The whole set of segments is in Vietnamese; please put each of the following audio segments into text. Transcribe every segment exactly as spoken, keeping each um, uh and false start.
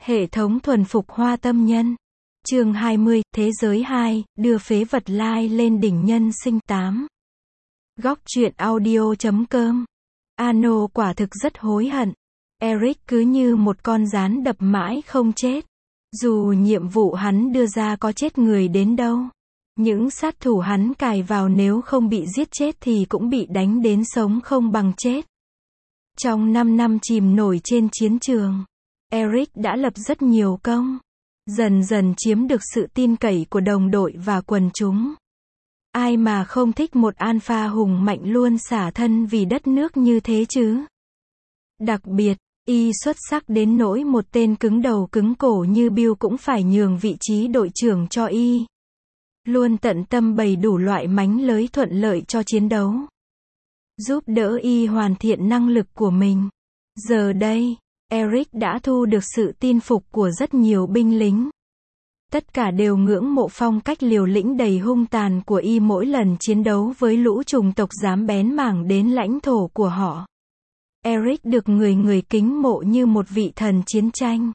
Hệ thống thuần phục hoa tâm nhân. Chương hai mươi, Thế giới hai, đưa phế vật lai lên đỉnh nhân sinh tám. Góc truyện audio chấm com. Ano quả thực rất hối hận. Eric cứ như một con gián đập mãi không chết. Dù nhiệm vụ hắn đưa ra có chết người đến đâu. Những sát thủ hắn cài vào nếu không bị giết chết thì cũng bị đánh đến sống không bằng chết. Trong năm năm chìm nổi trên chiến trường, Eric đã lập rất nhiều công. Dần dần chiếm được sự tin cậy của đồng đội và quần chúng. Ai mà không thích một alpha hùng mạnh luôn xả thân vì đất nước như thế chứ. Đặc biệt, y xuất sắc đến nỗi một tên cứng đầu cứng cổ như Bill cũng phải nhường vị trí đội trưởng cho y. Luôn tận tâm bày đủ loại mánh lới thuận lợi cho chiến đấu. Giúp đỡ y hoàn thiện năng lực của mình. Giờ đây, Eric đã thu được sự tin phục của rất nhiều binh lính. Tất cả đều ngưỡng mộ phong cách liều lĩnh đầy hung tàn của y mỗi lần chiến đấu với lũ chủng tộc dám bén mảng đến lãnh thổ của họ. Eric được người người kính mộ như một vị thần chiến tranh.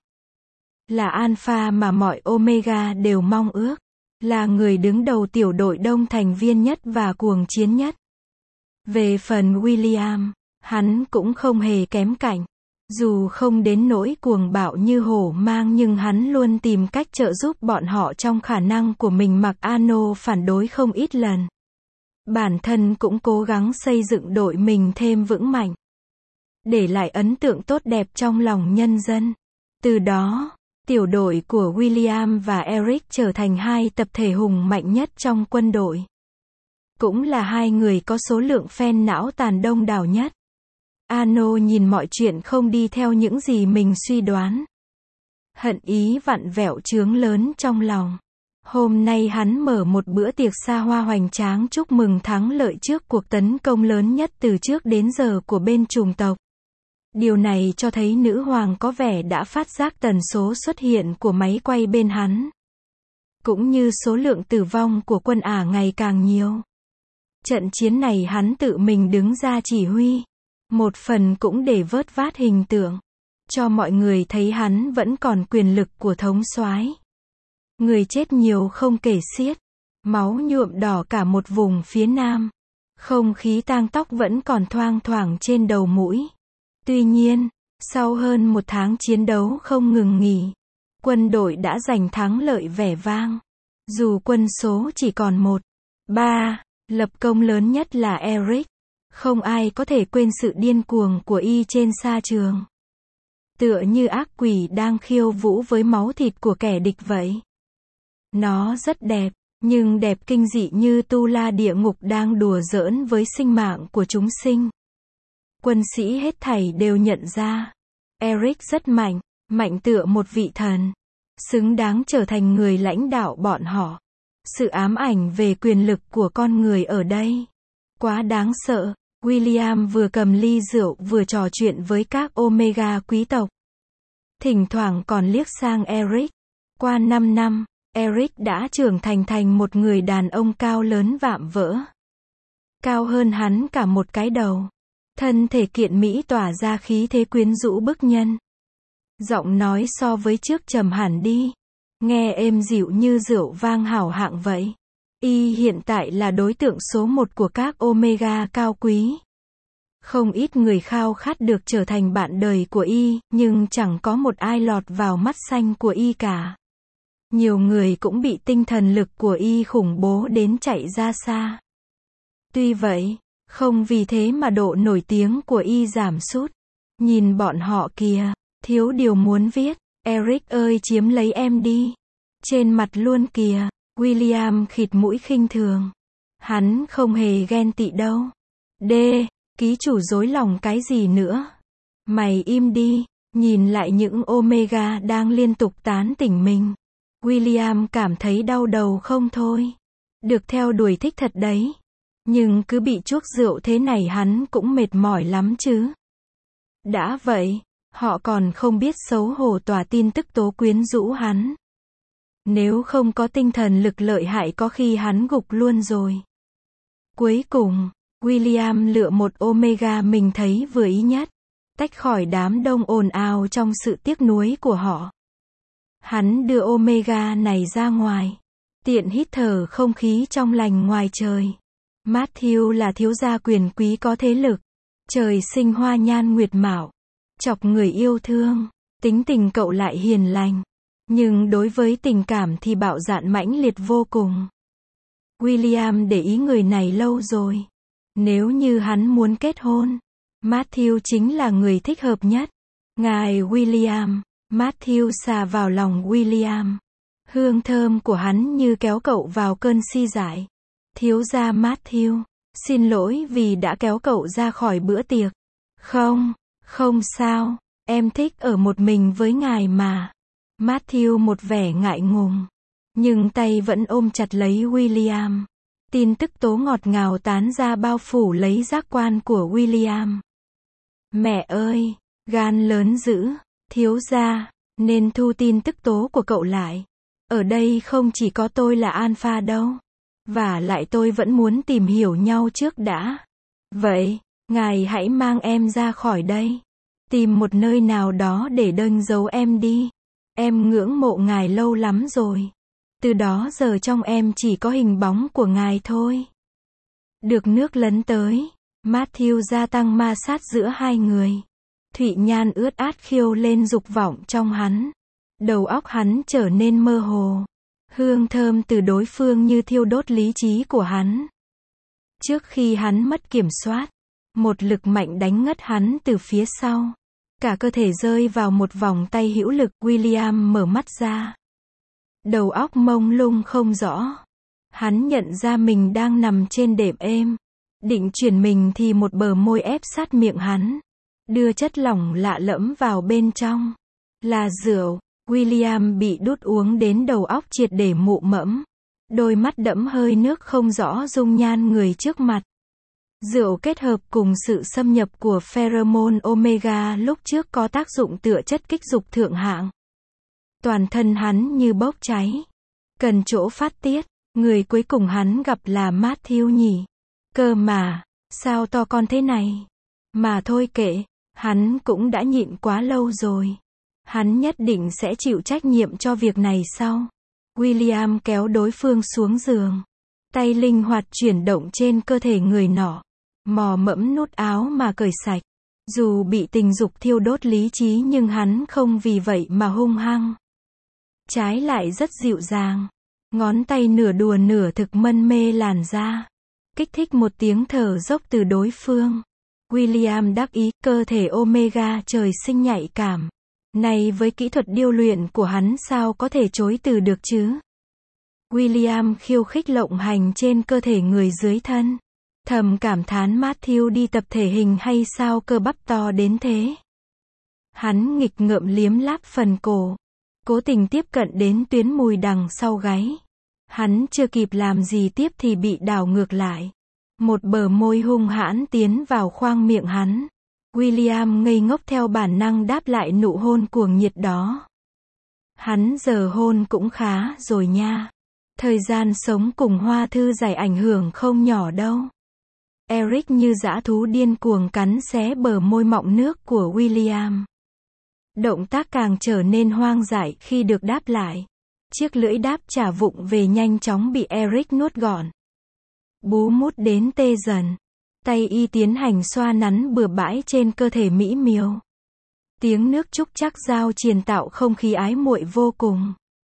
Là alpha mà mọi Omega đều mong ước. Là người đứng đầu tiểu đội đông thành viên nhất và cuồng chiến nhất. Về phần William, hắn cũng không hề kém cạnh. Dù không đến nỗi cuồng bạo như hổ mang nhưng hắn luôn tìm cách trợ giúp bọn họ trong khả năng của mình mặc Ano phản đối không ít lần. Bản thân cũng cố gắng xây dựng đội mình thêm vững mạnh. Để lại ấn tượng tốt đẹp trong lòng nhân dân. Từ đó, tiểu đội của William và Eric trở thành hai tập thể hùng mạnh nhất trong quân đội. Cũng là hai người có số lượng fan não tàn đông đảo nhất. Ano nhìn mọi chuyện không đi theo những gì mình suy đoán. Hận ý vặn vẹo chướng lớn trong lòng. Hôm nay hắn mở một bữa tiệc xa hoa hoành tráng chúc mừng thắng lợi trước cuộc tấn công lớn nhất từ trước đến giờ của bên chủng tộc. Điều này cho thấy nữ hoàng có vẻ đã phát giác tần số xuất hiện của máy quay bên hắn. Cũng như số lượng tử vong của quân Ả ngày càng nhiều. Trận chiến này hắn tự mình đứng ra chỉ huy. Một phần cũng để vớt vát hình tượng. Cho mọi người thấy hắn vẫn còn quyền lực của thống soái. Người chết nhiều không kể xiết. Máu nhuộm đỏ cả một vùng phía nam. Không khí tang tóc vẫn còn thoang thoảng trên đầu mũi. Tuy nhiên, sau hơn một tháng chiến đấu không ngừng nghỉ, quân đội đã giành thắng lợi vẻ vang. Dù quân số chỉ còn một, ba, lập công lớn nhất là Eric. Không ai có thể quên sự điên cuồng của y trên sa trường. Tựa như ác quỷ đang khiêu vũ với máu thịt của kẻ địch vậy. Nó rất đẹp, nhưng đẹp kinh dị như tu la địa ngục đang đùa giỡn với sinh mạng của chúng sinh. Quân sĩ hết thảy đều nhận ra. Eric rất mạnh, mạnh tựa một vị thần. Xứng đáng trở thành người lãnh đạo bọn họ. Sự ám ảnh về quyền lực của con người ở đây. Quá đáng sợ. William vừa cầm ly rượu vừa trò chuyện với các Omega quý tộc. Thỉnh thoảng còn liếc sang Eric. Qua năm năm, Eric đã trưởng thành thành một người đàn ông cao lớn vạm vỡ. Cao hơn hắn cả một cái đầu. Thân thể kiện mỹ tỏa ra khí thế quyến rũ bức nhân. Giọng nói so với trước trầm hẳn đi. Nghe êm dịu như rượu vang hảo hạng vậy. Y hiện tại là đối tượng số một của các Omega cao quý. Không ít người khao khát được trở thành bạn đời của Y, nhưng chẳng có một ai lọt vào mắt xanh của Y cả. Nhiều người cũng bị tinh thần lực của Y khủng bố đến chạy ra xa. Tuy vậy, không vì thế mà độ nổi tiếng của Y giảm sút. Nhìn bọn họ kìa, thiếu điều muốn viết. Eric ơi chiếm lấy em đi. Trên mặt luôn kìa. William khịt mũi khinh thường. Hắn không hề ghen tị đâu. D. Ký chủ dối lòng cái gì nữa? Mày im đi. Nhìn lại những Omega đang liên tục tán tỉnh mình. William cảm thấy đau đầu không thôi. Được theo đuổi thích thật đấy. Nhưng cứ bị chuốc rượu thế này hắn cũng mệt mỏi lắm chứ. Đã vậy, họ còn không biết xấu hổ tỏa tin tức tố quyến rũ hắn. Nếu không có tinh thần lực lợi hại có khi hắn gục luôn rồi. Cuối cùng, William lựa một Omega mình thấy vừa ý nhất. Tách khỏi đám đông ồn ào trong sự tiếc nuối của họ. Hắn đưa Omega này ra ngoài, tiện hít thở không khí trong lành ngoài trời. Matthew là thiếu gia quyền quý có thế lực, trời sinh hoa nhan nguyệt mạo, chọc người yêu thương, tính tình cậu lại hiền lành, nhưng đối với tình cảm thì bạo dạn mãnh liệt vô cùng. William để ý người này lâu rồi. Nếu như hắn muốn kết hôn, Matthew chính là người thích hợp nhất. Ngài William, Matthew xà vào lòng William. Hương thơm của hắn như kéo cậu vào cơn si dại. Thiếu gia Matthew, xin lỗi vì đã kéo cậu ra khỏi bữa tiệc. Không, không sao, em thích ở một mình với ngài mà. Matthew một vẻ ngại ngùng, nhưng tay vẫn ôm chặt lấy William. Tin tức tố ngọt ngào tán ra bao phủ lấy giác quan của William. Mẹ ơi, gan lớn dữ, thiếu gia, nên thu tin tức tố của cậu lại. Ở đây không chỉ có tôi là alpha đâu. Và lại tôi vẫn muốn tìm hiểu nhau trước đã. Vậy, ngài hãy mang em ra khỏi đây. Tìm một nơi nào đó để đơn giấu em đi. Em ngưỡng mộ ngài lâu lắm rồi. Từ đó giờ trong em chỉ có hình bóng của ngài thôi. Được nước lấn tới, Matthew gia tăng ma sát giữa hai người. Thụy nhan ướt át khiêu lên dục vọng trong hắn. Đầu óc hắn trở nên mơ hồ. Hương thơm từ đối phương như thiêu đốt lý trí của hắn. Trước khi hắn mất kiểm soát, một lực mạnh đánh ngất hắn từ phía sau. Cả cơ thể rơi vào một vòng tay hữu lực. William mở mắt ra. Đầu óc mông lung không rõ. Hắn nhận ra mình đang nằm trên đệm êm. Định chuyển mình thì một bờ môi ép sát miệng hắn. Đưa chất lỏng lạ lẫm vào bên trong. Là rượu. William bị đút uống đến đầu óc triệt để mụ mẫm. Đôi mắt đẫm hơi nước không rõ dung nhan người trước mặt. Rượu kết hợp cùng sự xâm nhập của pheromone Omega lúc trước có tác dụng tựa chất kích dục thượng hạng. Toàn thân hắn như bốc cháy. Cần chỗ phát tiết. Người cuối cùng hắn gặp là Matthew nhỉ. Cơ mà, sao to con thế này? Mà thôi kệ, hắn cũng đã nhịn quá lâu rồi. Hắn nhất định sẽ chịu trách nhiệm cho việc này sau. William kéo đối phương xuống giường. Tay linh hoạt chuyển động trên cơ thể người nọ. Mò mẫm nút áo mà cởi sạch. Dù bị tình dục thiêu đốt lý trí nhưng hắn không vì vậy mà hung hăng. Trái lại rất dịu dàng. Ngón tay nửa đùa nửa thực mân mê làn da. Kích thích một tiếng thở dốc từ đối phương. William đắc ý, cơ thể Omega trời sinh nhạy cảm. Này với kỹ thuật điêu luyện của hắn sao có thể chối từ được chứ? William khiêu khích lộng hành trên cơ thể người dưới thân. Thầm cảm thán Matthew đi tập thể hình hay sao cơ bắp to đến thế. Hắn nghịch ngợm liếm láp phần cổ. Cố tình tiếp cận đến tuyến mùi đằng sau gáy. Hắn chưa kịp làm gì tiếp thì bị đảo ngược lại. Một bờ môi hung hãn tiến vào khoang miệng hắn. William ngây ngốc theo bản năng đáp lại nụ hôn cuồng nhiệt đó. Hắn giờ hôn cũng khá rồi nha. Thời gian sống cùng Hoa Thư Giải ảnh hưởng không nhỏ đâu. Eric như dã thú điên cuồng cắn xé bờ môi mọng nước của William. Động tác càng trở nên hoang dại khi được đáp lại. Chiếc lưỡi đáp trả vụng về nhanh chóng bị Eric nuốt gọn. Bú mút đến tê dần. Tay y tiến hành xoa nắn bừa bãi trên cơ thể mỹ miều. Tiếng nước trúc chắc giao triền tạo không khí ái muội vô cùng.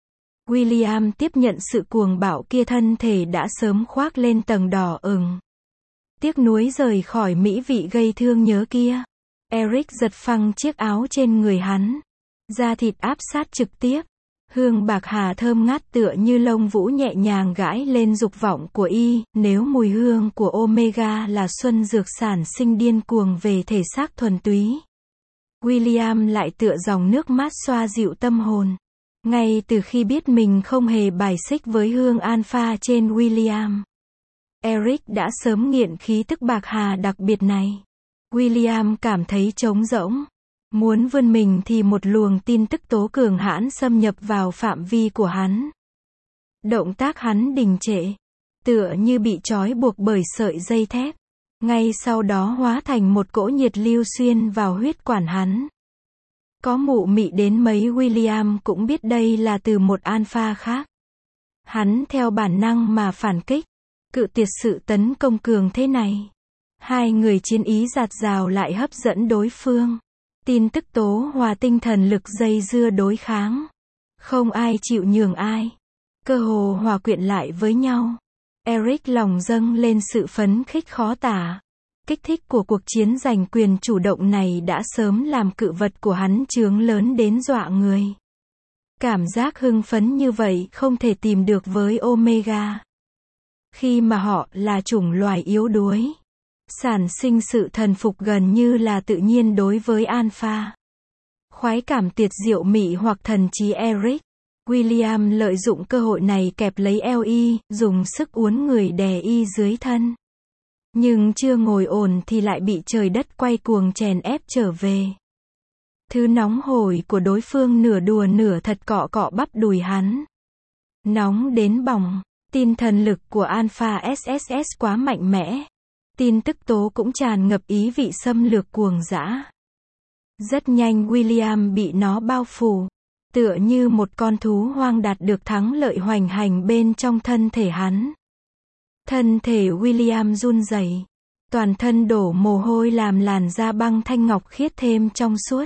William tiếp nhận sự cuồng bạo kia, thân thể đã sớm khoác lên tầng đỏ ửng. Tiếc nuối rời khỏi mỹ vị gây thương nhớ kia. Eric giật phăng chiếc áo trên người hắn. Da thịt áp sát trực tiếp. Hương bạc hà thơm ngát tựa như lông vũ nhẹ nhàng gãi lên dục vọng của y. Nếu mùi hương của Omega là xuân dược sản sinh điên cuồng về thể xác thuần túy. William lại tựa dòng nước mát xoa dịu tâm hồn. Ngay từ khi biết mình không hề bài xích với hương alpha trên William, Eric đã sớm nghiện khí tức bạc hà đặc biệt này. William cảm thấy trống rỗng. Muốn vươn mình thì một luồng tin tức tố cường hãn xâm nhập vào phạm vi của hắn. Động tác hắn đình trệ, tựa như bị trói buộc bởi sợi dây thép. Ngay sau đó hóa thành một cỗ nhiệt lưu xuyên vào huyết quản hắn. Có mụ mị đến mấy William cũng biết đây là từ một alpha khác. Hắn theo bản năng mà phản kích, cự tuyệt sự tấn công cường thế này. Hai người chiến ý dạt dào lại hấp dẫn đối phương. Tin tức tố hòa tinh thần lực dây dưa đối kháng. Không ai chịu nhường ai. Cơ hồ hòa quyện lại với nhau. Eric lòng dâng lên sự phấn khích khó tả. Kích thích của cuộc chiến giành quyền chủ động này đã sớm làm cự vật của hắn chướng lớn đến dọa người. Cảm giác hưng phấn như vậy không thể tìm được với Omega. Khi mà họ là chủng loài yếu đuối, sản sinh sự thần phục gần như là tự nhiên đối với Alpha. Khoái cảm tuyệt diệu mị hoặc thần trí Eric. William lợi dụng cơ hội này kẹp lấy eo y, dùng sức uốn người đè y dưới thân. Nhưng chưa ngồi ổn thì lại bị trời đất quay cuồng chèn ép trở về. Thứ nóng hổi của đối phương nửa đùa nửa thật cọ cọ bắp đùi hắn. Nóng đến bỏng, tinh thần lực của Alpha ét ét ét quá mạnh mẽ. Tin tức tố cũng tràn ngập ý vị xâm lược cuồng dã. Rất nhanh William bị nó bao phủ, tựa như một con thú hoang đạt được thắng lợi hoành hành bên trong thân thể hắn. Thân thể William run rẩy, toàn thân đổ mồ hôi làm làn da băng thanh ngọc khiết thêm trong suốt.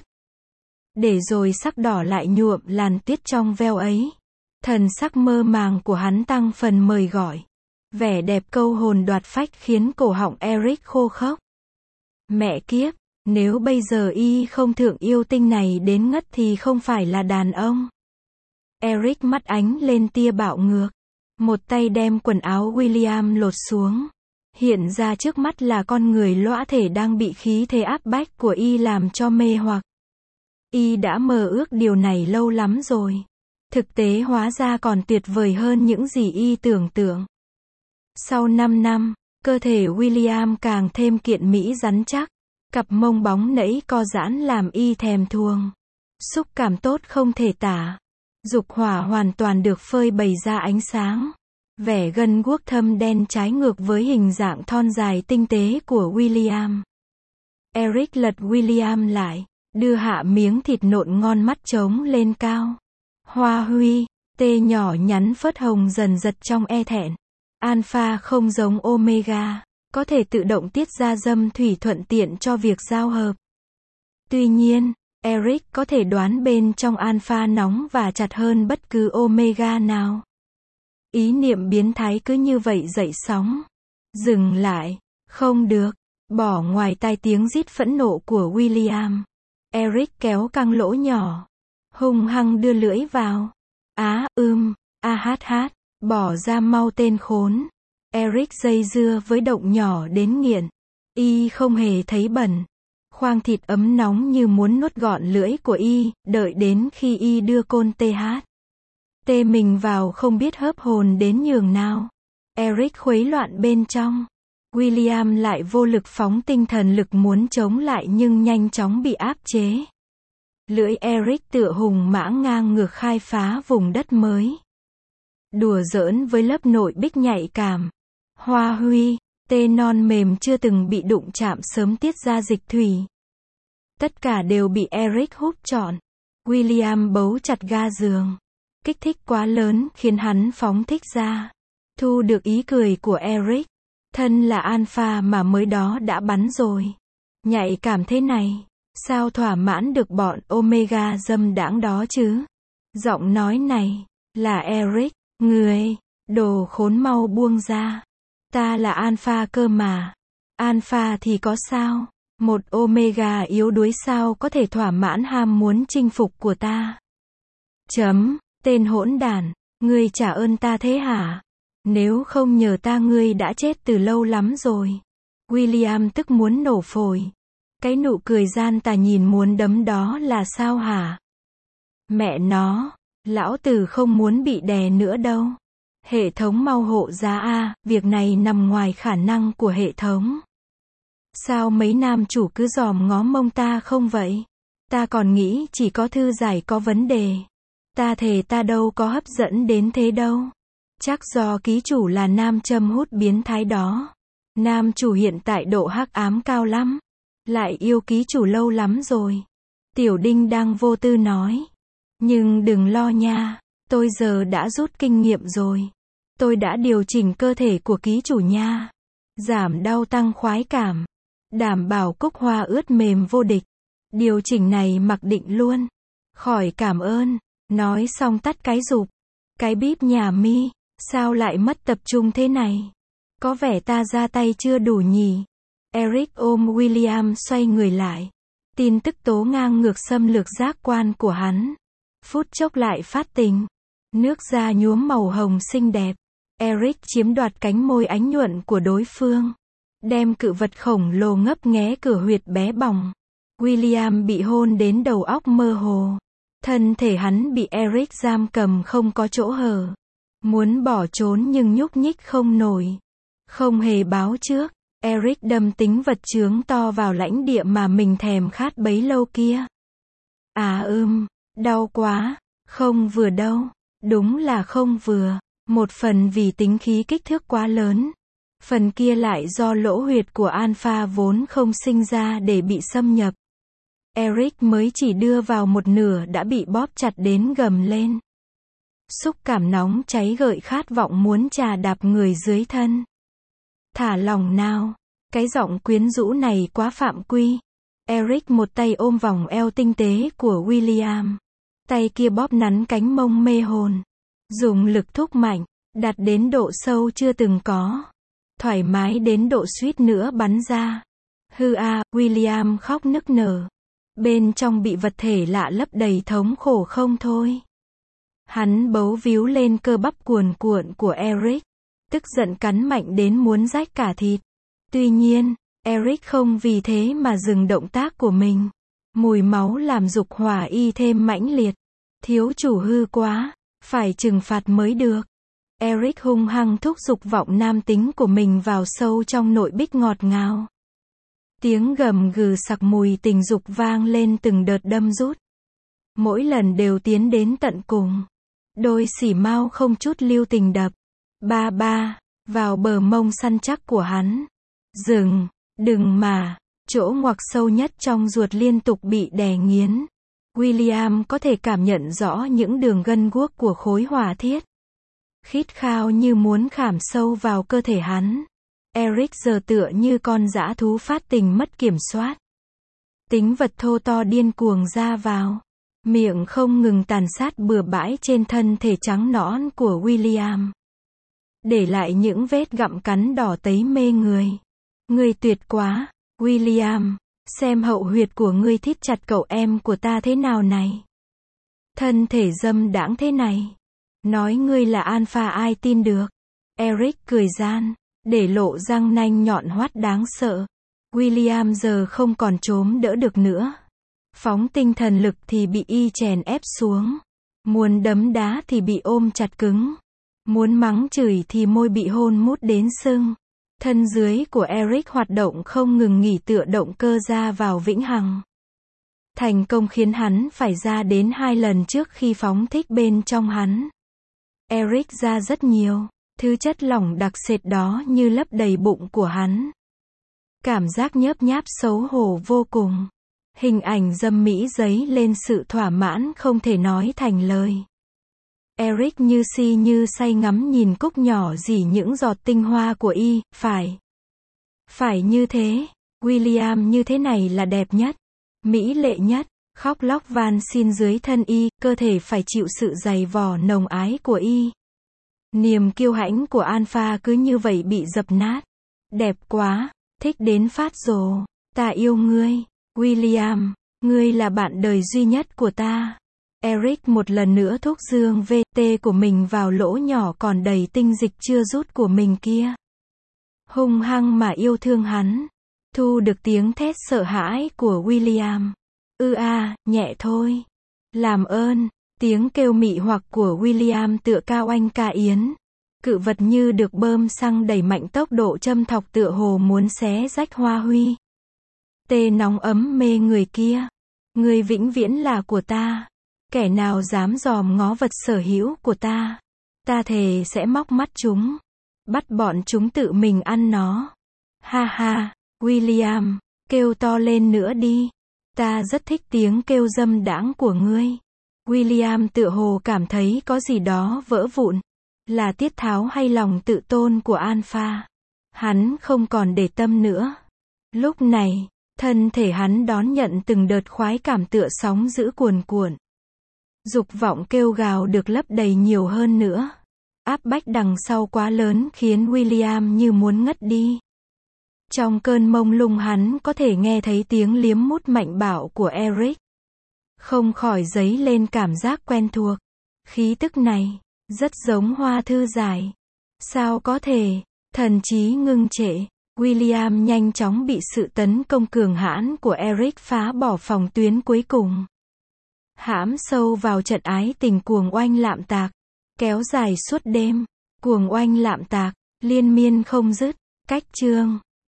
Để rồi sắc đỏ lại nhuộm làn tuyết trong veo ấy. Thần sắc mơ màng của hắn tăng phần mời gọi. Vẻ đẹp câu hồn đoạt phách khiến cổ họng Eric khô khốc. Mẹ kiếp, nếu bây giờ y không thượng yêu tinh này đến ngất thì không phải là đàn ông. Eric mắt ánh lên tia bạo ngược. Một tay đem quần áo William lột xuống. Hiện ra trước mắt là con người lõa thể đang bị khí thế áp bách của y làm cho mê hoặc. Y đã mơ ước điều này lâu lắm rồi. Thực tế hóa ra còn tuyệt vời hơn những gì y tưởng tượng. Sau năm năm, cơ thể William càng thêm kiện mỹ rắn chắc. Cặp mông bóng nẫy co giãn làm y thèm thuồng. Xúc cảm tốt không thể tả. Dục hỏa hoàn toàn được phơi bày ra ánh sáng. Vẻ gân guốc thâm đen trái ngược với hình dạng thon dài tinh tế của William. Eric lật William lại, đưa hạ miếng thịt nộn ngon mắt trống lên cao. Hoa huy, tê nhỏ nhắn phớt hồng dần giật trong e thẹn. Alpha không giống Omega, có thể tự động tiết ra dâm thủy thuận tiện cho việc giao hợp. Tuy nhiên, Eric có thể đoán bên trong Alpha nóng và chặt hơn bất cứ Omega nào. Ý niệm biến thái cứ như vậy dậy sóng. Dừng lại, không được, bỏ ngoài tai tiếng rít phẫn nộ của William. Eric kéo căng lỗ nhỏ, hung hăng đưa lưỡi vào. Á, ưm, a hát hát, bỏ ra mau tên khốn. Eric dây dưa với động nhỏ đến nghiện. Y không hề thấy bẩn. Khoang thịt ấm nóng như muốn nuốt gọn lưỡi của y, đợi đến khi y đưa côn tê hát. Tê mình vào không biết hớp hồn đến nhường nào. Eric khuấy loạn bên trong. William lại vô lực phóng tinh thần lực muốn chống lại nhưng nhanh chóng bị áp chế. Lưỡi Eric tựa hùng mã ngang ngược khai phá vùng đất mới. Đùa giỡn với lớp nội bích nhạy cảm. Hoa huy, tê non mềm chưa từng bị đụng chạm sớm tiết ra dịch thủy. Tất cả đều bị Eric hút trọn. William bấu chặt ga giường. Kích thích quá lớn khiến hắn phóng thích ra. Thu được ý cười của Eric. Thân là Alpha mà mới đó đã bắn rồi. Nhạy cảm thế này, sao thỏa mãn được bọn Omega dâm đãng đó chứ? Giọng nói này, là Eric, người, đồ khốn mau buông ra. Ta là Alpha cơ mà. Alpha thì có sao? Một Omega yếu đuối sao có thể thỏa mãn ham muốn chinh phục của ta? Chấm, tên hỗn đản, ngươi trả ơn ta thế hả? Nếu không nhờ ta ngươi đã chết từ lâu lắm rồi. William tức muốn nổ phổi. Cái nụ cười gian tà nhìn muốn đấm đó là sao hả? Mẹ nó, lão tử không muốn bị đè nữa đâu. Hệ thống mau hộ giá a, việc này nằm ngoài khả năng của hệ thống. Sao mấy nam chủ cứ dòm ngó mông ta không vậy? Ta còn nghĩ chỉ có thư giải có vấn đề. Ta thề ta đâu có hấp dẫn đến thế đâu. Chắc do ký chủ là nam châm hút biến thái đó. Nam chủ hiện tại độ hắc ám cao lắm. Lại yêu ký chủ lâu lắm rồi. Tiểu Đinh đang vô tư nói. Nhưng đừng lo nha, tôi giờ đã rút kinh nghiệm rồi. Tôi đã điều chỉnh cơ thể của ký chủ nha. Giảm đau tăng khoái cảm. Đảm bảo cúc hoa ướt mềm vô địch. Điều chỉnh này mặc định luôn. Khỏi cảm ơn. Nói xong tắt cái rụp. Cái bíp nhà mi. Sao lại mất tập trung thế này? Có vẻ ta ra tay chưa đủ nhỉ? Eric ôm William xoay người lại. Tin tức tố ngang ngược xâm lược giác quan của hắn. Phút chốc lại phát tình. Nước da nhuốm màu hồng xinh đẹp. Eric chiếm đoạt cánh môi ánh nhuận của đối phương. Đem cự vật khổng lồ ngấp nghé cửa huyệt bé bỏng. William bị hôn đến đầu óc mơ hồ. Thân thể hắn bị Eric giam cầm không có chỗ hở. Muốn bỏ trốn nhưng nhúc nhích không nổi. Không hề báo trước, Eric đâm tính vật chướng to vào lãnh địa mà mình thèm khát bấy lâu kia. À ưm, đau quá, không vừa đâu, đúng là không vừa. Một phần vì tính khí kích thước quá lớn. Phần kia lại do lỗ huyệt của Alpha vốn không sinh ra để bị xâm nhập. Eric mới chỉ đưa vào một nửa đã bị bóp chặt đến gầm lên. Xúc cảm nóng cháy gợi khát vọng muốn chà đạp người dưới thân. Thả lòng nào. Cái giọng quyến rũ này quá phạm quy. Eric một tay ôm vòng eo tinh tế của William. Tay kia bóp nắn cánh mông mê hồn. Dùng lực thúc mạnh, đạt đến độ sâu chưa từng có. Thoải mái đến độ suýt nữa bắn ra. Hư a, William khóc nức nở. Bên trong bị vật thể lạ lấp đầy thống khổ không thôi. Hắn bấu víu lên cơ bắp cuồn cuộn của Eric. Tức giận cắn mạnh đến muốn rách cả thịt. Tuy nhiên, Eric không vì thế mà dừng động tác của mình. Mùi máu làm dục hỏa y thêm mãnh liệt. Thiếu chủ hư quá, phải trừng phạt mới được. Eric hung hăng thúc giục vọng nam tính của mình vào sâu trong nội bích ngọt ngào. Tiếng gầm gừ sặc mùi tình dục vang lên từng đợt đâm rút. Mỗi lần đều tiến đến tận cùng. Đôi xỉ mao không chút lưu tình đập. Ba ba, vào bờ mông săn chắc của hắn. Dừng, đừng mà. Chỗ ngoặc sâu nhất trong ruột liên tục bị đè nghiến. William có thể cảm nhận rõ những đường gân guốc của khối hỏa thiết. Khít khao như muốn khảm sâu vào cơ thể hắn. Eric giờ tựa như con dã thú phát tình mất kiểm soát. Tính vật thô to điên cuồng ra vào. Miệng không ngừng tàn sát bừa bãi trên thân thể trắng nõn của William. Để lại những vết gặm cắn đỏ tấy mê người. Ngươi tuyệt quá, William. Xem hậu huyệt của ngươi thít chặt cậu em của ta thế nào này. Thân thể dâm đãng thế này. Nói ngươi là alpha ai tin được. Eric cười gian, để lộ răng nanh nhọn hoắt đáng sợ. William giờ không còn trốn đỡ được nữa. Phóng tinh thần lực thì bị y chèn ép xuống. Muốn đấm đá thì bị ôm chặt cứng. Muốn mắng chửi thì môi bị hôn mút đến sưng. Thân dưới của Eric hoạt động không ngừng nghỉ tựa động cơ ra vào vĩnh hằng. Thành công khiến hắn phải ra đến hai lần trước khi phóng thích bên trong hắn. Eric ra rất nhiều. Thứ chất lỏng đặc sệt đó như lấp đầy bụng của hắn. Cảm giác nhớp nháp xấu hổ vô cùng. Hình ảnh dâm mỹ dấy lên sự thỏa mãn không thể nói thành lời. Eric như si như say ngắm nhìn cúc nhỏ rỉ những giọt tinh hoa của y, phải. Phải như thế, William như thế này là đẹp nhất, mỹ lệ nhất, khóc lóc van xin dưới thân y, cơ thể phải chịu sự dày vò nồng ái của y. Niềm kiêu hãnh của Alpha cứ như vậy bị dập nát. Đẹp quá, thích đến phát rồ, ta yêu ngươi, William, ngươi là bạn đời duy nhất của ta. Eric một lần nữa thúc dương vê tê của mình vào lỗ nhỏ còn đầy tinh dịch chưa rút của mình kia. Hung hăng mà yêu thương hắn. Thu được tiếng thét sợ hãi của William. Ư a, nhẹ thôi. Làm ơn. Tiếng kêu mị hoặc của William tựa cao anh ca yến. Cự vật như được bơm xăng đẩy mạnh tốc độ châm thọc tựa hồ muốn xé rách hoa huy. Tê nóng ấm mê người kia. Người vĩnh viễn là của ta. Kẻ nào dám dòm ngó vật sở hữu của ta. Ta thề sẽ móc mắt chúng. Bắt bọn chúng tự mình ăn nó. Ha ha, William, kêu to lên nữa đi. Ta rất thích tiếng kêu dâm đãng của ngươi. William tựa hồ cảm thấy có gì đó vỡ vụn. Là tiết tháo hay lòng tự tôn của Alpha? Hắn không còn để tâm nữa. Lúc này, thân thể hắn đón nhận từng đợt khoái cảm tựa sóng dữ cuồn cuộn. Dục vọng kêu gào được lấp đầy nhiều hơn nữa. Áp bách đằng sau quá lớn khiến William như muốn ngất đi. Trong cơn mông lung hắn có thể nghe thấy tiếng liếm mút mạnh bạo của Eric. Không khỏi dấy lên cảm giác quen thuộc. Khí tức này, rất giống hoa thư giải. Sao có thể? Thần trí ngưng trệ. William nhanh chóng bị sự tấn công cường hãn của Eric phá bỏ phòng tuyến cuối cùng. Hãm sâu vào trận ái tình cuồng oanh lạm tạc. Kéo dài suốt đêm. Cuồng oanh lạm tạc, liên miên không dứt. Cách chương